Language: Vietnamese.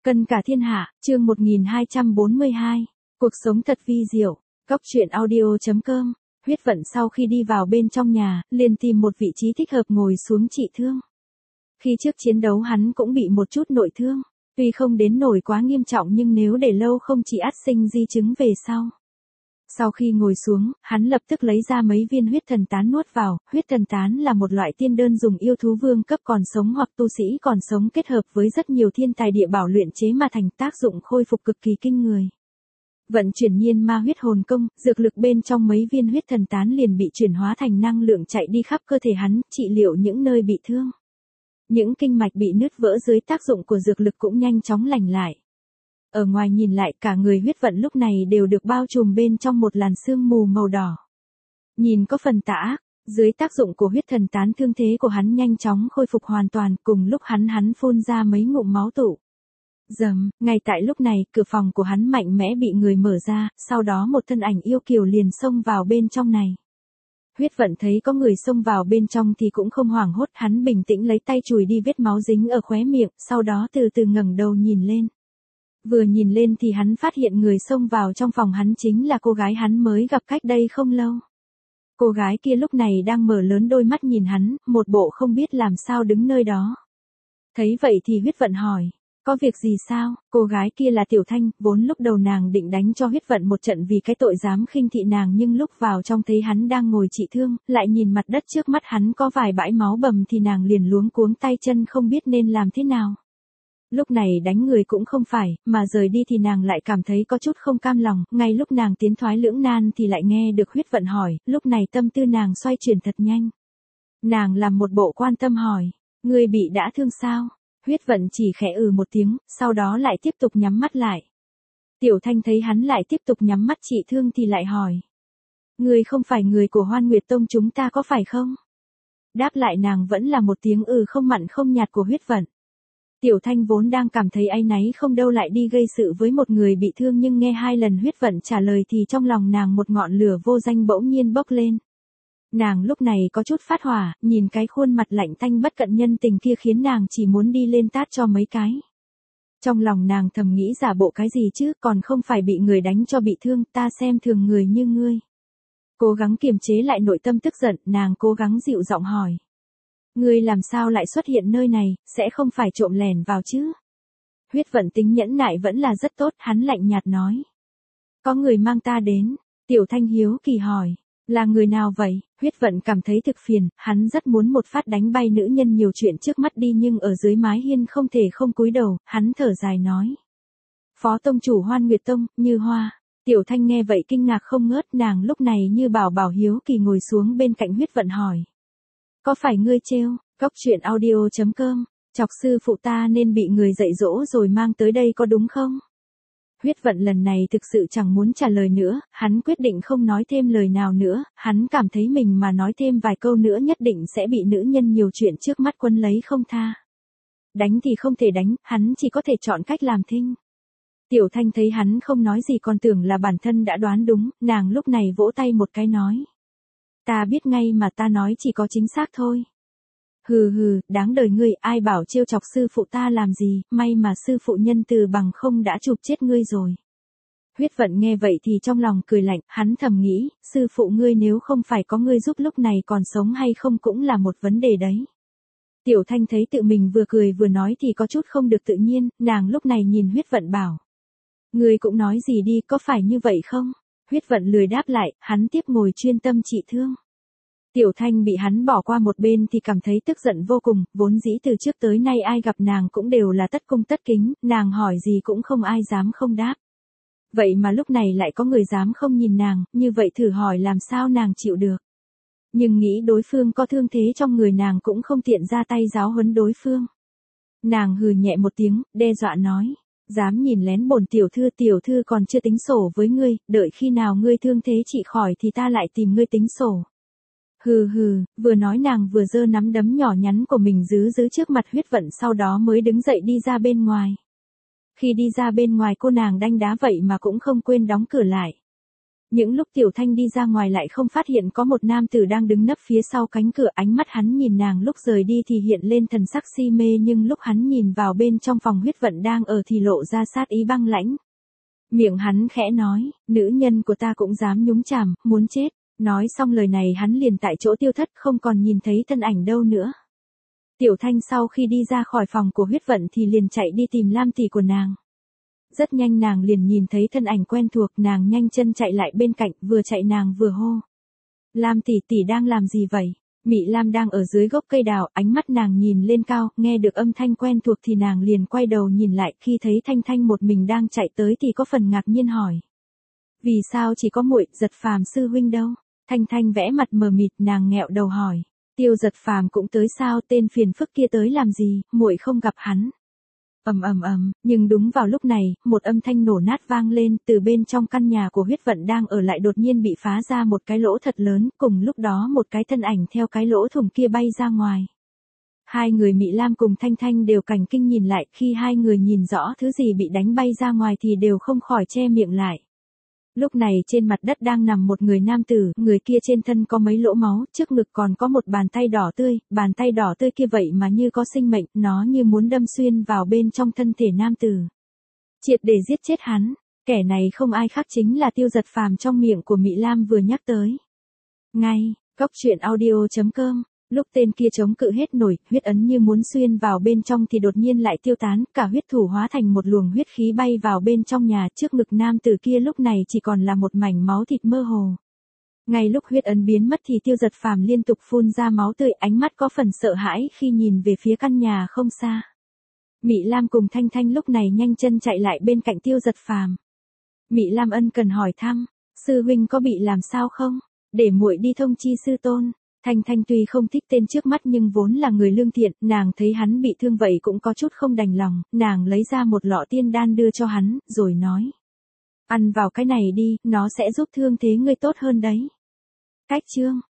Cân cả thiên hạ, chương 1242. Cuộc sống thật vi diệu. Cóc truyện audio.com. Huyết Vận sau khi đi vào bên trong nhà, liền tìm một vị trí thích hợp ngồi xuống trị thương. Khi trước chiến đấu hắn cũng bị một chút nội thương, tuy không đến nổi quá nghiêm trọng nhưng nếu để lâu không chỉ ắt sinh di chứng về sau. Sau khi ngồi xuống, hắn lập tức lấy ra mấy viên huyết thần tán nuốt vào. Huyết thần tán là một loại tiên đơn dùng yêu thú vương cấp còn sống hoặc tu sĩ còn sống kết hợp với rất nhiều thiên tài địa bảo luyện chế mà thành, tác dụng khôi phục cực kỳ kinh người. Vận chuyển nhiên ma huyết hồn công, dược lực bên trong mấy viên huyết thần tán liền bị chuyển hóa thành năng lượng chạy đi khắp cơ thể hắn, trị liệu những nơi bị thương. Những kinh mạch bị nứt vỡ dưới tác dụng của dược lực cũng nhanh chóng lành lại. Ở ngoài nhìn lại, cả người Huyết Vận lúc này đều được bao trùm bên trong một làn sương mù màu đỏ. Nhìn có phần tà ác, dưới tác dụng của huyết thần tán thương thế của hắn nhanh chóng khôi phục hoàn toàn, cùng lúc hắn phun ra mấy ngụm máu tụ. Dầm, ngay tại lúc này, cửa phòng của hắn mạnh mẽ bị người mở ra, sau đó một thân ảnh yêu kiều liền xông vào bên trong này. Huyết Vận thấy có người xông vào bên trong thì cũng không hoảng hốt, hắn bình tĩnh lấy tay chùi đi vết máu dính ở khóe miệng, sau đó từ từ ngẩng đầu nhìn lên. Vừa nhìn lên thì hắn phát hiện người xông vào trong phòng hắn chính là cô gái hắn mới gặp cách đây không lâu. Cô gái kia lúc này đang mở lớn đôi mắt nhìn hắn, một bộ không biết làm sao đứng nơi đó. Thấy vậy thì Huyết Vận hỏi, có việc gì sao? Cô gái kia là Tiểu Thanh, vốn lúc đầu nàng định đánh cho Huyết Vận một trận vì cái tội dám khinh thị nàng, nhưng lúc vào trong thấy hắn đang ngồi trị thương, lại nhìn mặt đất trước mắt hắn có vài bãi máu bầm thì nàng liền luống cuống tay chân không biết nên làm thế nào. Lúc này đánh người cũng không phải, mà rời đi thì nàng lại cảm thấy có chút không cam lòng, ngay lúc nàng tiến thoái lưỡng nan thì lại nghe được Huyết Vận hỏi, lúc này tâm tư nàng xoay chuyển thật nhanh. Nàng làm một bộ quan tâm hỏi, ngươi bị đã thương sao? Huyết Vận chỉ khẽ một tiếng, sau đó lại tiếp tục nhắm mắt lại. Tiểu Thanh thấy hắn lại tiếp tục nhắm mắt trị thương thì lại hỏi, ngươi không phải người của Hoan Nguyệt Tông chúng ta có phải không? Đáp lại nàng vẫn là một tiếng không mặn không nhạt của Huyết Vận. Tiểu Thanh vốn đang cảm thấy áy náy không đâu lại đi gây sự với một người bị thương, nhưng nghe hai lần Huyết Vận trả lời thì trong lòng nàng một ngọn lửa vô danh bỗng nhiên bốc lên. Nàng lúc này có chút phát hỏa, nhìn cái khuôn mặt lạnh tanh bất cận nhân tình kia khiến nàng chỉ muốn đi lên tát cho mấy cái. Trong lòng nàng thầm nghĩ giả bộ cái gì chứ, còn không phải bị người đánh cho bị thương, ta xem thường người như ngươi. Cố gắng kiềm chế lại nội tâm tức giận, nàng cố gắng dịu giọng hỏi. Ngươi làm sao lại xuất hiện nơi này, sẽ không phải trộm lẻn vào chứ? Huyết Vận tính nhẫn nại vẫn là rất tốt, hắn lạnh nhạt nói. Có người mang ta đến. Tiểu Thanh hiếu kỳ hỏi. Là người nào vậy? Huyết Vận cảm thấy thực phiền, hắn rất muốn một phát đánh bay nữ nhân nhiều chuyện trước mắt đi, nhưng ở dưới mái hiên không thể không cúi đầu, hắn thở dài nói. Phó tông chủ Hoan Nguyệt Tông, Như Hoa. Tiểu Thanh nghe vậy kinh ngạc không ngớt, nàng lúc này như bảo hiếu kỳ ngồi xuống bên cạnh Huyết Vận hỏi. Có phải ngươi trêu? Cóc truyện audio.com. Chọc sư phụ ta nên bị người dạy dỗ rồi mang tới đây có đúng không? Huyết Vận lần này thực sự chẳng muốn trả lời nữa, hắn quyết định không nói thêm lời nào nữa, hắn cảm thấy mình mà nói thêm vài câu nữa nhất định sẽ bị nữ nhân nhiều chuyện trước mắt quấn lấy không tha. Đánh thì không thể đánh, hắn chỉ có thể chọn cách làm thinh. Tiểu Thanh thấy hắn không nói gì còn tưởng là bản thân đã đoán đúng, nàng lúc này vỗ tay một cái nói. Ta biết ngay mà, ta nói chỉ có chính xác thôi. Hừ, đáng đời ngươi, ai bảo trêu chọc sư phụ ta làm gì, may mà sư phụ nhân từ bằng không đã chụp chết ngươi rồi. Huyết Vận nghe vậy thì trong lòng cười lạnh, hắn thầm nghĩ, sư phụ ngươi nếu không phải có ngươi giúp lúc này còn sống hay không cũng là một vấn đề đấy. Tiểu Thanh thấy tự mình vừa cười vừa nói thì có chút không được tự nhiên, nàng lúc này nhìn Huyết Vận bảo. Ngươi cũng nói gì đi, có phải như vậy không? Huyết Vận lười đáp lại, hắn tiếp ngồi chuyên tâm trị thương. Tiểu Thanh bị hắn bỏ qua một bên thì cảm thấy tức giận vô cùng, vốn dĩ từ trước tới nay ai gặp nàng cũng đều là tất cung tất kính, nàng hỏi gì cũng không ai dám không đáp. Vậy mà lúc này lại có người dám không nhìn nàng, như vậy thử hỏi làm sao nàng chịu được. Nhưng nghĩ đối phương có thương thế trong người nàng cũng không tiện ra tay giáo huấn đối phương. Nàng hừ nhẹ một tiếng, đe dọa nói. Dám nhìn lén bổn tiểu thư còn chưa tính sổ với ngươi, đợi khi nào ngươi thương thế trị khỏi thì ta lại tìm ngươi tính sổ. Hừ, vừa nói nàng vừa giơ nắm đấm nhỏ nhắn của mình giữ trước mặt Huyết Vận, sau đó mới đứng dậy đi ra bên ngoài. Khi đi ra bên ngoài cô nàng đanh đá vậy mà cũng không quên đóng cửa lại. Những lúc Tiểu Thanh đi ra ngoài lại không phát hiện có một nam tử đang đứng nấp phía sau cánh cửa, ánh mắt hắn nhìn nàng lúc rời đi thì hiện lên thần sắc si mê, nhưng lúc hắn nhìn vào bên trong phòng huyết vận đang ở thì lộ ra sát ý băng lãnh. Miệng hắn khẽ nói, nữ nhân của ta cũng dám nhúng chàm, muốn chết. Nói xong lời này hắn liền tại chỗ tiêu thất, không còn nhìn thấy thân ảnh đâu nữa. Tiểu Thanh sau khi đi ra khỏi phòng của huyết vận thì liền chạy đi tìm Lam tỷ của nàng. Rất nhanh nàng liền nhìn thấy thân ảnh quen thuộc, nàng nhanh chân chạy lại bên cạnh, vừa chạy nàng vừa hô. Lam tỷ tỷ đang làm gì vậy? Mị Lam đang ở dưới gốc cây đào, ánh mắt nàng nhìn lên cao, nghe được âm thanh quen thuộc thì nàng liền quay đầu nhìn lại, khi thấy Thanh Thanh một mình đang chạy tới thì có phần ngạc nhiên hỏi. Vì sao chỉ có muội, Giật Phàm sư huynh đâu? Thanh Thanh vẽ mặt mờ mịt, nàng nghẹo đầu hỏi. Tiêu Giật Phàm cũng tới sao, tên phiền phức kia tới làm gì, muội không gặp hắn. Nhưng đúng vào lúc này, một âm thanh nổ nát vang lên, từ bên trong căn nhà của huyết vận đang ở lại đột nhiên bị phá ra một cái lỗ thật lớn, cùng lúc đó một cái thân ảnh theo cái lỗ thủng kia bay ra ngoài. Hai người Mị Lam cùng Thanh Thanh đều cảnh kinh nhìn lại, khi hai người nhìn rõ thứ gì bị đánh bay ra ngoài thì đều không khỏi che miệng lại. Lúc này trên mặt đất đang nằm một người nam tử, người kia trên thân có mấy lỗ máu, trước ngực còn có một bàn tay đỏ tươi kia vậy mà như có sinh mệnh, nó như muốn đâm xuyên vào bên trong thân thể nam tử. Triệt để giết chết hắn, kẻ này không ai khác chính là Tiêu Giật Phàm trong miệng của Mị Lam vừa nhắc tới. Ngay, goctruyện.audio.com. Lúc tên kia chống cự hết nổi, huyết ấn như muốn xuyên vào bên trong thì đột nhiên lại tiêu tán, cả huyết thủ hóa thành một luồng huyết khí bay vào bên trong nhà, trước ngực nam tử kia lúc này chỉ còn là một mảnh máu thịt mơ hồ. Ngay lúc huyết ấn biến mất thì Tiêu Giật Phàm liên tục phun ra máu tươi, ánh mắt có phần sợ hãi khi nhìn về phía căn nhà không xa. Mị Lam cùng Thanh Thanh lúc này nhanh chân chạy lại bên cạnh Tiêu Giật Phàm. Mị Lam ân cần hỏi thăm, sư huynh có bị làm sao không? Để muội đi thông chi sư tôn. Thanh Thanh tuy không thích tên trước mắt nhưng vốn là người lương thiện, nàng thấy hắn bị thương vậy cũng có chút không đành lòng, nàng lấy ra một lọ tiên đan đưa cho hắn, rồi nói. Ăn vào cái này đi, nó sẽ giúp thương thế ngươi tốt hơn đấy. Cách chương